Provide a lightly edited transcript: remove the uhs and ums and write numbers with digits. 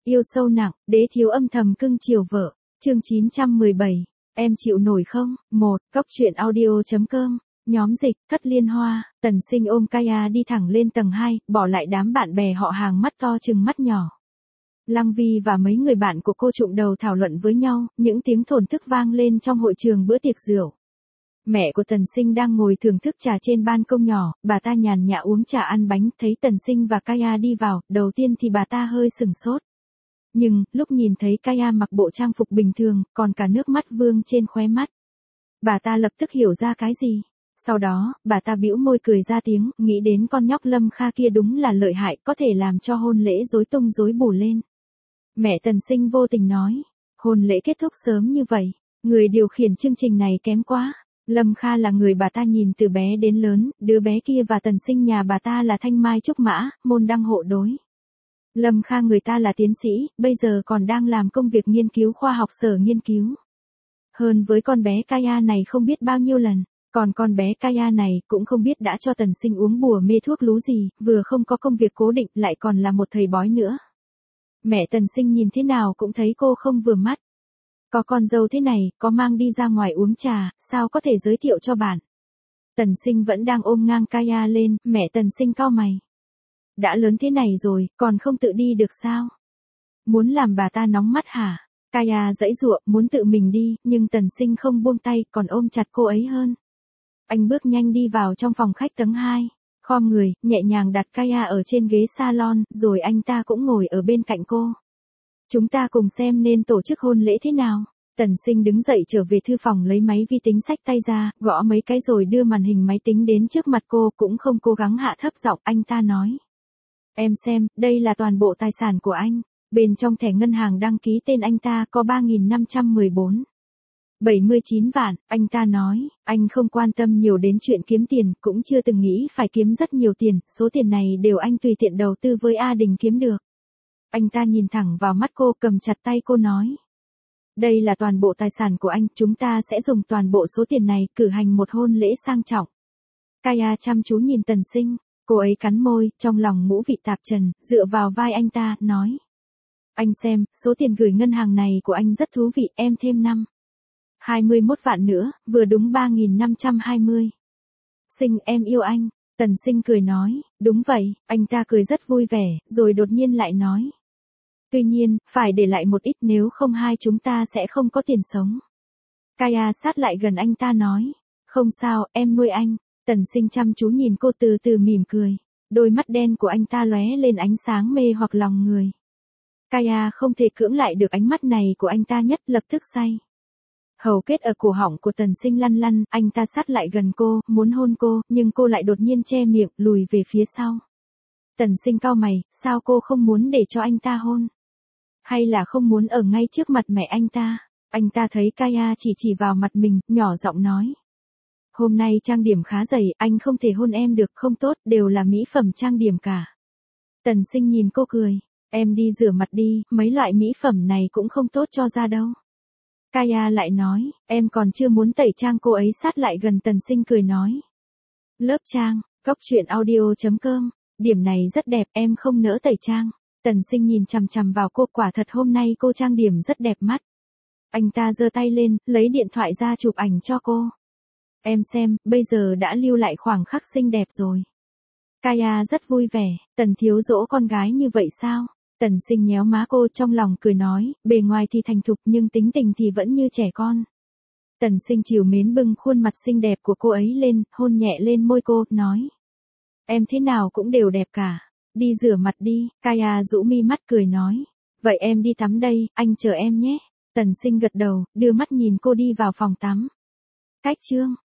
Yêu sâu nặng, đế thiếu âm thầm cưng chiều vợ. Chương 917. Em chịu nổi không? 1. Cóc truyện audio.com. Nhóm dịch, Thất Liên Hoa. Tần Sinh ôm Kaya đi thẳng lên tầng 2, bỏ lại đám bạn bè họ hàng mắt to chừng mắt nhỏ. Lăng Vi và mấy người bạn của cô trụm đầu thảo luận với nhau, những tiếng thổn thức vang lên trong hội trường bữa tiệc rượu. Mẹ của Tần Sinh đang ngồi thưởng thức trà trên ban công nhỏ, bà ta nhàn nhã uống trà ăn bánh, thấy Tần Sinh và Kaya đi vào, đầu tiên thì bà ta hơi sửng sốt. Nhưng, lúc nhìn thấy Kaya mặc bộ trang phục bình thường, còn cả nước mắt vương trên khóe mắt, bà ta lập tức hiểu ra cái gì. Sau đó, bà ta bĩu môi cười ra tiếng, nghĩ đến con nhóc Lâm Kha kia đúng là lợi hại, có thể làm cho hôn lễ rối tung rối bù lên. Mẹ Tần Sinh vô tình nói, hôn lễ kết thúc sớm như vậy, người điều khiển chương trình này kém quá. Lâm Kha là người bà ta nhìn từ bé đến lớn, đứa bé kia và Tần Sinh nhà bà ta là thanh mai trúc mã, môn đăng hộ đối. Lâm Kha người ta là tiến sĩ, bây giờ còn đang làm công việc nghiên cứu khoa học sở nghiên cứu. Hơn với con bé Kaya này không biết bao nhiêu lần, còn con bé Kaya này cũng không biết đã cho Tần Sinh uống bùa mê thuốc lú gì, vừa không có công việc cố định lại còn là một thầy bói nữa. Mẹ Tần Sinh nhìn thế nào cũng thấy cô không vừa mắt. Có con dâu thế này, có mang đi ra ngoài uống trà, sao có thể giới thiệu cho bạn? Tần Sinh vẫn đang ôm ngang Kaya lên, mẹ Tần Sinh cau mày. Đã lớn thế này rồi, còn không tự đi được sao? Muốn làm bà ta nóng mắt hả? Kaya giãy giụa, muốn tự mình đi, nhưng Tần Sinh không buông tay, còn ôm chặt cô ấy hơn. Anh bước nhanh đi vào trong phòng khách tầng 2, khom người, nhẹ nhàng đặt Kaya ở trên ghế salon, rồi anh ta cũng ngồi ở bên cạnh cô. Chúng ta cùng xem nên tổ chức hôn lễ thế nào. Tần Sinh đứng dậy trở về thư phòng lấy máy vi tính xách tay ra, gõ mấy cái rồi đưa màn hình máy tính đến trước mặt cô, cũng không cố gắng hạ thấp giọng, anh ta nói. Em xem, đây là toàn bộ tài sản của anh. Bên trong thẻ ngân hàng đăng ký tên anh ta có 3.514,79 vạn, anh ta nói, anh không quan tâm nhiều đến chuyện kiếm tiền, cũng chưa từng nghĩ phải kiếm rất nhiều tiền, số tiền này đều anh tùy tiện đầu tư với A Đình kiếm được. Anh ta nhìn thẳng vào mắt cô, cầm chặt tay cô nói. Đây là toàn bộ tài sản của anh, chúng ta sẽ dùng toàn bộ số tiền này cử hành một hôn lễ sang trọng. Kaya chăm chú nhìn Tần Sinh, cô ấy cắn môi, trong lòng ngũ vị tạp trần, dựa vào vai anh ta, nói. Anh xem, số tiền gửi ngân hàng này của anh rất thú vị, em thêm 21 vạn nữa, vừa đúng 3.520. Sinh, em yêu anh. Tần Sinh cười nói, đúng vậy, anh ta cười rất vui vẻ, rồi đột nhiên lại nói. Tuy nhiên, phải để lại một ít nếu không hai chúng ta sẽ không có tiền sống. Kaya sát lại gần anh ta nói, không sao, em nuôi anh. Tần Sinh chăm chú nhìn cô từ từ mỉm cười, đôi mắt đen của anh ta lóe lên ánh sáng mê hoặc lòng người. Kaya không thể cưỡng lại được ánh mắt này của anh ta, nhất lập tức say. Hầu kết ở cổ họng của Tần Sinh lăn lăn, anh ta sát lại gần cô, muốn hôn cô, nhưng cô lại đột nhiên che miệng, lùi về phía sau. Tần Sinh cau mày, sao cô không muốn để cho anh ta hôn? Hay là không muốn ở ngay trước mặt mẹ anh ta? Anh ta thấy Kaya chỉ vào mặt mình, nhỏ giọng nói. Hôm nay trang điểm khá dày, anh không thể hôn em được, không tốt, đều là mỹ phẩm trang điểm cả. Tần Sinh nhìn cô cười. Em đi rửa mặt đi, mấy loại mỹ phẩm này cũng không tốt cho da đâu. Kaya lại nói, em còn chưa muốn tẩy trang, cô ấy sát lại gần Tần Sinh cười nói. Lớp trang, cóc truyện audio.com, điểm này rất đẹp, em không nỡ tẩy trang. Tần Sinh nhìn chằm chằm vào cô, quả thật hôm nay cô trang điểm rất đẹp mắt. Anh ta giơ tay lên, lấy điện thoại ra chụp ảnh cho cô. Em xem, bây giờ đã lưu lại khoảng khắc xinh đẹp rồi. Kaya rất vui vẻ, Tần thiếu dỗ con gái như vậy sao? Tần Sinh nhéo má cô, trong lòng cười nói, bề ngoài thì thành thục nhưng tính tình thì vẫn như trẻ con. Tần Sinh trìu mến bưng khuôn mặt xinh đẹp của cô ấy lên, hôn nhẹ lên môi cô, nói. Em thế nào cũng đều đẹp cả. Đi rửa mặt đi. Kaya rũ mi mắt cười nói. Vậy em đi tắm đây, anh chờ em nhé. Tần Sinh gật đầu, đưa mắt nhìn cô đi vào phòng tắm. Cách chương